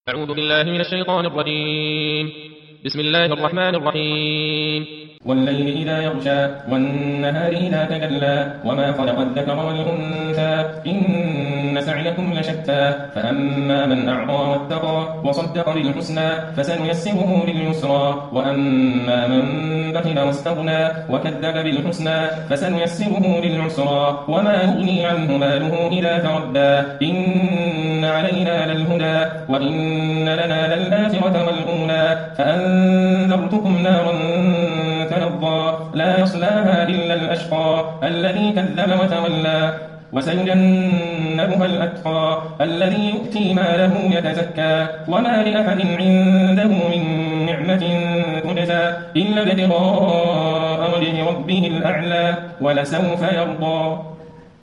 أعوذ بالله من الشيطان الرجيم. بسم الله الرحمن الرحيم. والليل إذا يغشى والنهار إذا تجلى وما خلق الذكر والأنثى إن سعيكم لشتى فأما من أعطى واتقى وصدق بالحسنى فسنيسره لليسرى وأما من بخل واستغنى وكذب بالحسنى فسنيسره للعسرى وما يغني عنه ماله إذا تردى إن علينا للهدى وإن لنا للآخرة والأولى فأنذرتكم نارا تلظى لا يصلاها إلا الأشقى الذي كذب وتولى وسيجنبها الأتقى الذي يؤتي ماله يتزكى وما لأحد عنده من نعمة تجزى إلا ابتغاء وجه ربه الأعلى ولسوف يرضى.